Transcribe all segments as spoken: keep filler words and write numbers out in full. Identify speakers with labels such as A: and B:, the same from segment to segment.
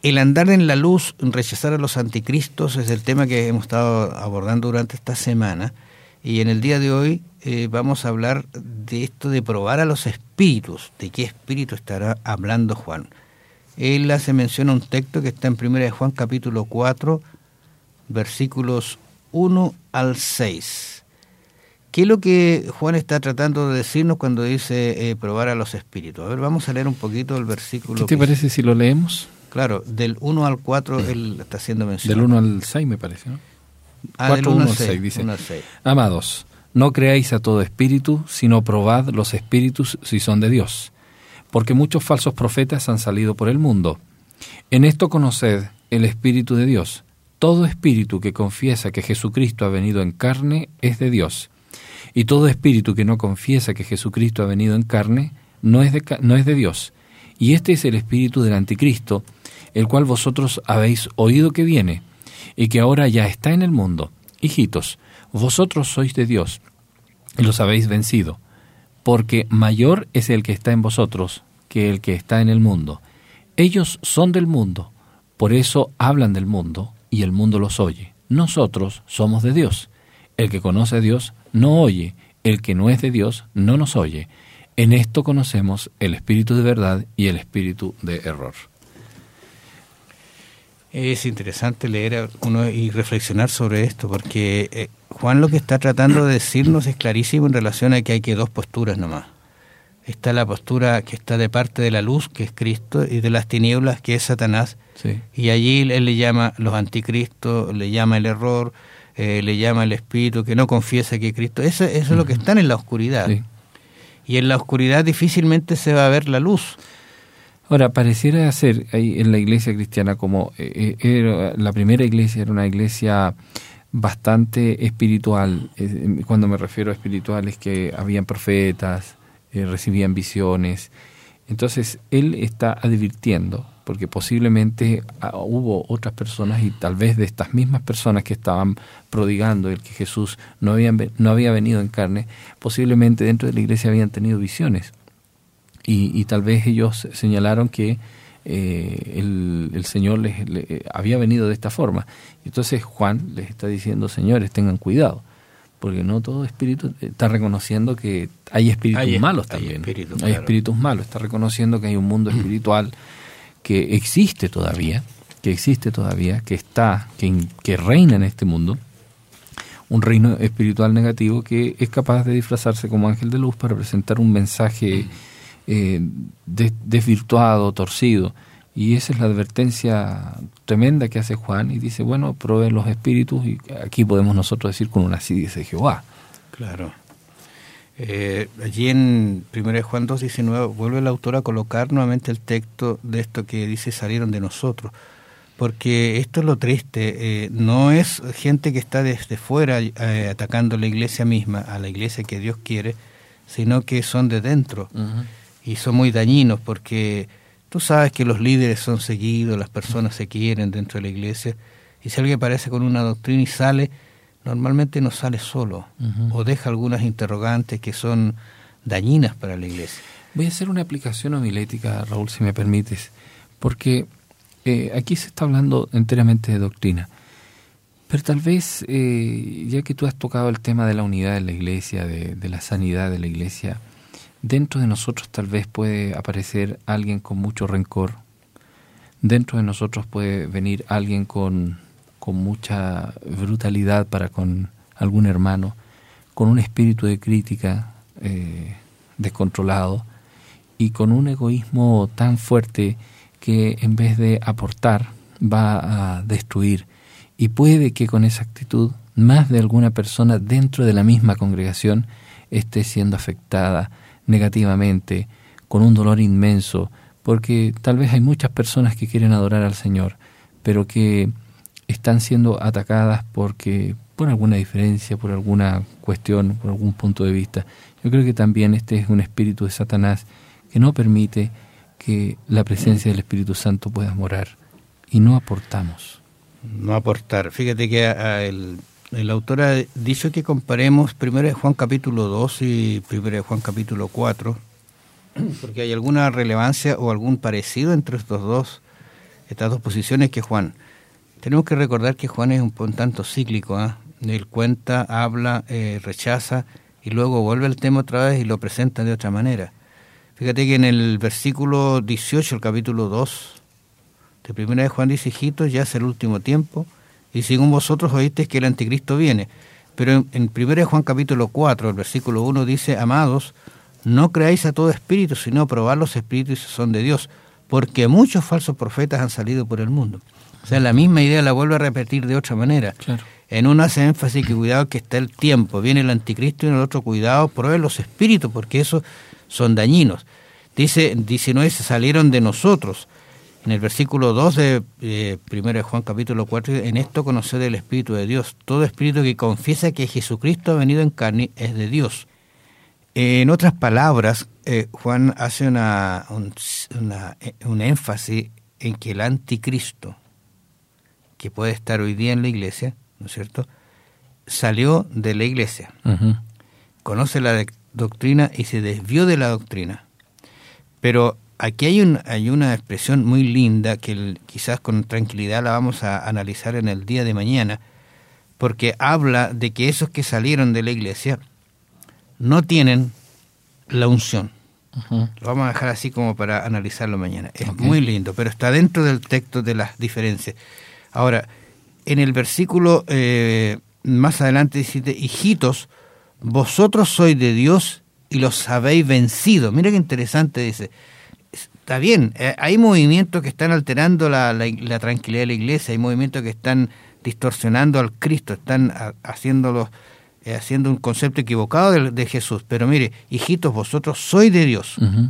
A: el andar en la luz, rechazar a los anticristos, es el tema que hemos estado abordando durante esta semana. Y en el día de hoy eh, vamos a hablar de esto de probar a los espíritus. ¿De qué espíritu estará hablando Juan? Él hace mención a un texto que está en primera de Juan capítulo cuatro, versículos uno al seis. ¿Qué es lo que Juan está tratando de decirnos cuando dice eh, probar a los espíritus? A ver, vamos a leer un poquito el versículo.
B: ¿Qué te
A: que
B: parece si lo leemos?
A: Claro, del uno al cuatro él está haciendo mención.
B: Del uno al seis me parece, ¿no?
A: Ah,
B: cuatro,
A: del uno
B: uno
A: al seis,
B: dice,
A: uno al seis.
B: Amados, no creáis a todo espíritu, sino probad los espíritus si son de Dios, porque muchos falsos profetas han salido por el mundo. En esto conoced el Espíritu de Dios. Todo espíritu que confiesa que Jesucristo ha venido en carne es de Dios, y todo espíritu que no confiesa que Jesucristo ha venido en carne no es de, no es de Dios. Y este es el espíritu del anticristo, el cual vosotros habéis oído que viene, y que ahora ya está en el mundo. Hijitos, vosotros sois de Dios, y los habéis vencido, porque mayor es el que está en vosotros que el que está en el mundo. Ellos son del mundo, por eso hablan del mundo, y el mundo los oye. Nosotros somos de Dios. El que conoce a Dios no oye, el que no es de Dios no nos oye. En esto conocemos el espíritu de verdad y el espíritu de error.
A: Es interesante leer uno y reflexionar sobre esto, porque eh, Juan lo que está tratando de decirnos es clarísimo en relación a que hay que dos posturas nomás. Está la postura que está de parte de la luz, que es Cristo, y de las tinieblas, que es Satanás.
B: Sí.
A: Y allí él le llama los anticristos, le llama el error, eh, le llama el espíritu que no confiesa que Cristo... Eso, eso uh-huh. es lo que están en la oscuridad.
B: Sí.
A: Y en la oscuridad difícilmente se va a ver la luz.
B: Ahora, pareciera ser ahí en la iglesia cristiana como eh, era, la primera iglesia era una iglesia bastante espiritual. Eh, cuando me refiero a espiritual es que habían profetas, eh, recibían visiones. Entonces, él está advirtiendo, porque posiblemente ah, hubo otras personas y tal vez de estas mismas personas que estaban prodigando el que Jesús no, habían, no había venido en carne, posiblemente dentro de la iglesia habían tenido visiones. Y, y tal vez ellos señalaron que eh, el, el Señor les, les había venido de esta forma. Entonces Juan les está diciendo, señores, tengan cuidado, porque no todo espíritu está reconociendo que hay espíritus hay, malos hay también. Espíritu, hay claro. espíritus malos, está reconociendo que hay un mundo espiritual que existe todavía, que existe todavía, que está, que, que reina en este mundo, un reino espiritual negativo que es capaz de disfrazarse como ángel de luz para presentar un mensaje Eh, des, desvirtuado, torcido, y esa es la advertencia tremenda que hace Juan, y dice, bueno, prueben los espíritus, y aquí podemos nosotros decir con una así dice Jehová.
A: Claro. Eh, allí en primera de Juan dos diecinueve vuelve el autor a colocar nuevamente el texto de esto que dice salieron de nosotros, porque esto es lo triste, eh, no es gente que está desde fuera eh, atacando a la iglesia misma, a la iglesia que Dios quiere, sino que son de dentro. Uh-huh. Y son muy dañinos porque tú sabes que los líderes son seguidos, las personas se quieren dentro de la iglesia, y si alguien aparece con una doctrina y sale, normalmente no sale solo, uh-huh. o deja algunas interrogantes que son dañinas para la iglesia.
B: Voy a hacer una aplicación homilética, Raúl, si me permites, porque eh, aquí se está hablando enteramente de doctrina, pero tal vez, eh, ya que tú has tocado el tema de la unidad de la iglesia, de, de la sanidad de la iglesia, dentro de nosotros tal vez puede aparecer alguien con mucho rencor. Dentro de nosotros puede venir alguien con, con mucha brutalidad para con algún hermano, con un espíritu de crítica eh, descontrolado y con un egoísmo tan fuerte que en vez de aportar va a destruir. Y puede que con esa actitud más de alguna persona dentro de la misma congregación esté siendo afectada negativamente, con un dolor inmenso, porque tal vez hay muchas personas que quieren adorar al Señor, pero que están siendo atacadas porque por alguna diferencia, por alguna cuestión, por algún punto de vista. Yo creo que también este es un espíritu de Satanás que no permite que la presencia del Espíritu Santo pueda morar, y no aportamos.
A: No aportar. Fíjate que a, a el El autor ha dicho que comparemos primero de Juan capítulo dos y primero de Juan capítulo cuatro, porque hay alguna relevancia o algún parecido entre estos dos estas dos posiciones que Juan. Tenemos que recordar que Juan es un, un tanto cíclico, ¿eh? Él cuenta, habla, eh, rechaza y luego vuelve al tema otra vez y lo presenta de otra manera. Fíjate que en el versículo dieciocho, el capítulo dos de primera de Juan dice: hijitos, ya es el último tiempo, y según vosotros oísteis que el anticristo viene. Pero en, en primera de Juan capítulo cuatro, el versículo uno dice: amados, no creáis a todo espíritu, sino probad los espíritus si son de Dios, porque muchos falsos profetas han salido por el mundo. O sea, la misma idea la vuelve a repetir de otra manera. Claro. En uno hace énfasis que cuidado que está el tiempo, viene el anticristo, y en el otro cuidado, prueben los espíritus, porque esos son dañinos. Dice, diecinueve, se salieron de nosotros. En el versículo dos de eh, primera de Juan capítulo cuatro, en esto conoced el Espíritu de Dios. Todo espíritu que confiesa que Jesucristo ha venido en carne es de Dios. En otras palabras, eh, Juan hace una, un, una, un énfasis en que el anticristo, que puede estar hoy día en la iglesia, ¿no es cierto?, salió de la iglesia, uh-huh. conoce la de, doctrina y se desvió de la doctrina. Pero aquí hay, un, hay una expresión muy linda que el, quizás con tranquilidad la vamos a analizar en el día de mañana, porque habla de que esos que salieron de la iglesia no tienen la unción. Uh-huh. Lo vamos a dejar así como para analizarlo mañana. Es okay. Muy lindo, pero está dentro del texto de las diferencias. Ahora, en el versículo eh, más adelante dice: hijitos, vosotros sois de Dios y los habéis vencido. Mira qué interesante, dice. Está bien, eh, hay movimientos que están alterando la, la, la tranquilidad de la iglesia, hay movimientos que están distorsionando al Cristo, están a, haciéndolo, eh, haciendo un concepto equivocado de, de Jesús. Pero mire, hijitos, vosotros sois de Dios. Uh-huh.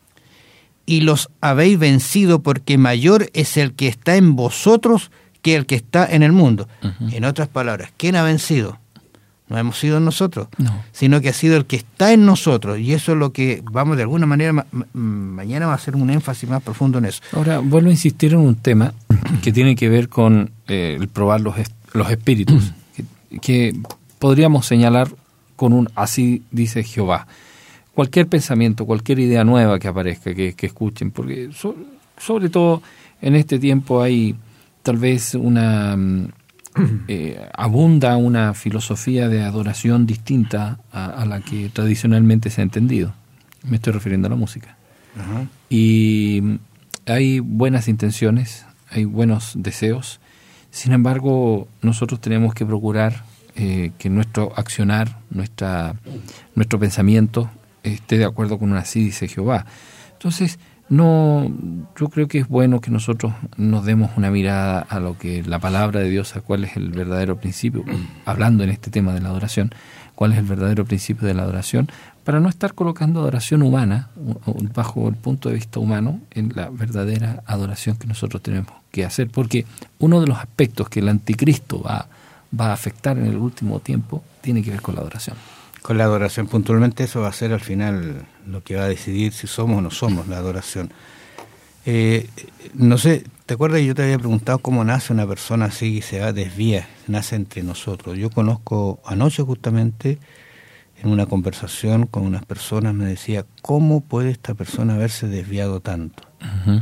A: Y los habéis vencido, porque mayor es el que está en vosotros que el que está en el mundo. Uh-huh. En otras palabras, ¿quién ha vencido? No hemos sido nosotros, no. Sino que ha sido el que está en nosotros. Y eso es lo que vamos de alguna manera, ma- mañana va a hacer un énfasis más profundo en eso.
B: Ahora, vuelvo a insistir en un tema que tiene que ver con eh, el probar los, est- los espíritus, que, que podríamos señalar con un así dice Jehová. Cualquier pensamiento, cualquier idea nueva que aparezca, que, que escuchen, porque so- sobre todo en este tiempo hay tal vez una... Eh, abunda una filosofía de adoración distinta a, a la que tradicionalmente se ha entendido. Me estoy refiriendo a la música. Uh-huh. Y hay buenas intenciones, hay buenos deseos. Sin embargo, nosotros tenemos que procurar eh, que nuestro accionar, nuestra, nuestro pensamiento esté de acuerdo con un así dice Jehová. Entonces, no, yo creo que es bueno que nosotros nos demos una mirada a lo que la palabra de Dios, a cuál es el verdadero principio, hablando en este tema de la adoración, cuál es el verdadero principio de la adoración, para no estar colocando adoración humana, bajo el punto de vista humano, en la verdadera adoración que nosotros tenemos que hacer, porque uno de los aspectos que el anticristo va, va a afectar en el último tiempo tiene que ver con la adoración.
A: Con la adoración, puntualmente eso va a ser al final lo que va a decidir si somos o no somos la adoración. Eh, no sé, ¿te acuerdas? Yo te había preguntado cómo nace una persona así y se va, desvía, nace entre nosotros. Yo conozco, anoche justamente, en una conversación con unas personas, me decía, ¿cómo puede esta persona haberse desviado tanto? Uh-huh.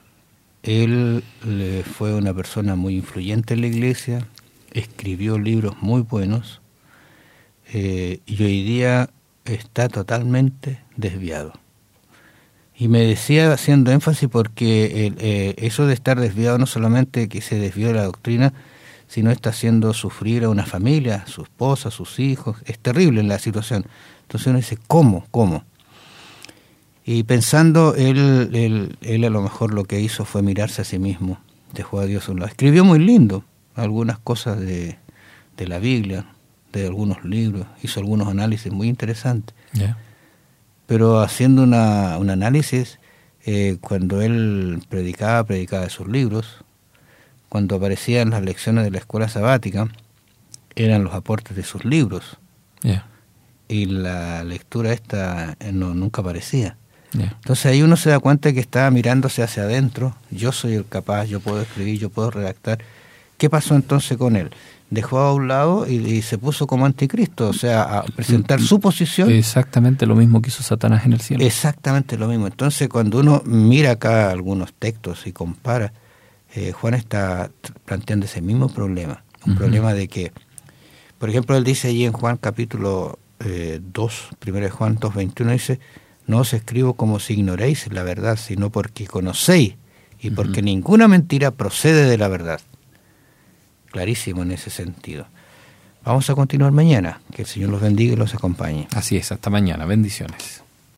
A: Él le fue una persona muy influyente en la iglesia, escribió libros muy buenos, Eh, y hoy día está totalmente desviado. Y me decía haciendo énfasis porque el, eh, eso de estar desviado no solamente que se desvió de la doctrina, sino está haciendo sufrir a una familia, a su esposa, a sus hijos. Es terrible la situación. Entonces uno dice, ¿cómo? ¿Cómo? Y pensando, él, él, él a lo mejor lo que hizo fue mirarse a sí mismo, dejó a Dios a un lado. Escribió muy lindo algunas cosas de, de la Biblia, de algunos libros, hizo algunos análisis muy interesantes. Yeah. Pero haciendo una, un análisis, eh, cuando él predicaba, predicaba de sus libros, cuando aparecían las lecciones de la escuela sabática, eran los aportes de sus libros. Yeah. Y la lectura esta eh, no, nunca aparecía. Yeah. Entonces ahí uno se da cuenta que estaba mirándose hacia adentro, yo soy el capaz, yo puedo escribir, yo puedo redactar. ¿Qué pasó entonces con él? Dejó a un lado y, y se puso como anticristo, o sea, a presentar su posición.
B: Exactamente lo mismo que hizo Satanás en el cielo.
A: Exactamente lo mismo. Entonces, cuando uno mira acá algunos textos y compara, eh, Juan está planteando ese mismo problema, un uh-huh. problema de que, por ejemplo, él dice allí en Juan capítulo eh, dos, primero de Juan dos, veintiuno, dice, no os escribo como si ignoréis la verdad, sino porque conocéis y porque uh-huh. ninguna mentira procede de la verdad. Clarísimo en ese sentido. Vamos a continuar mañana. Que el Señor los bendiga y los acompañe.
B: Así es, hasta mañana. Bendiciones.